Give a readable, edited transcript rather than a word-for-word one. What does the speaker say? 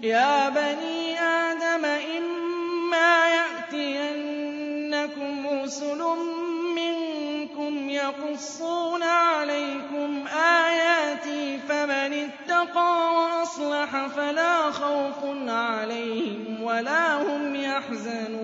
يَا بَنِي آدَمَ إِمَّا يَأْتِيَنَّكُمْ رُسُلٌ مِّنكُمْ يَقُصُّونَ عَلَيْكُمْ آيَاتِي فَمَنِ اتَّقَىٰ وَأَصْلَحَ فَلَا خَوْفٌ عَلَيْهِمْ وَلَا هُمْ يَحْزَنُونَ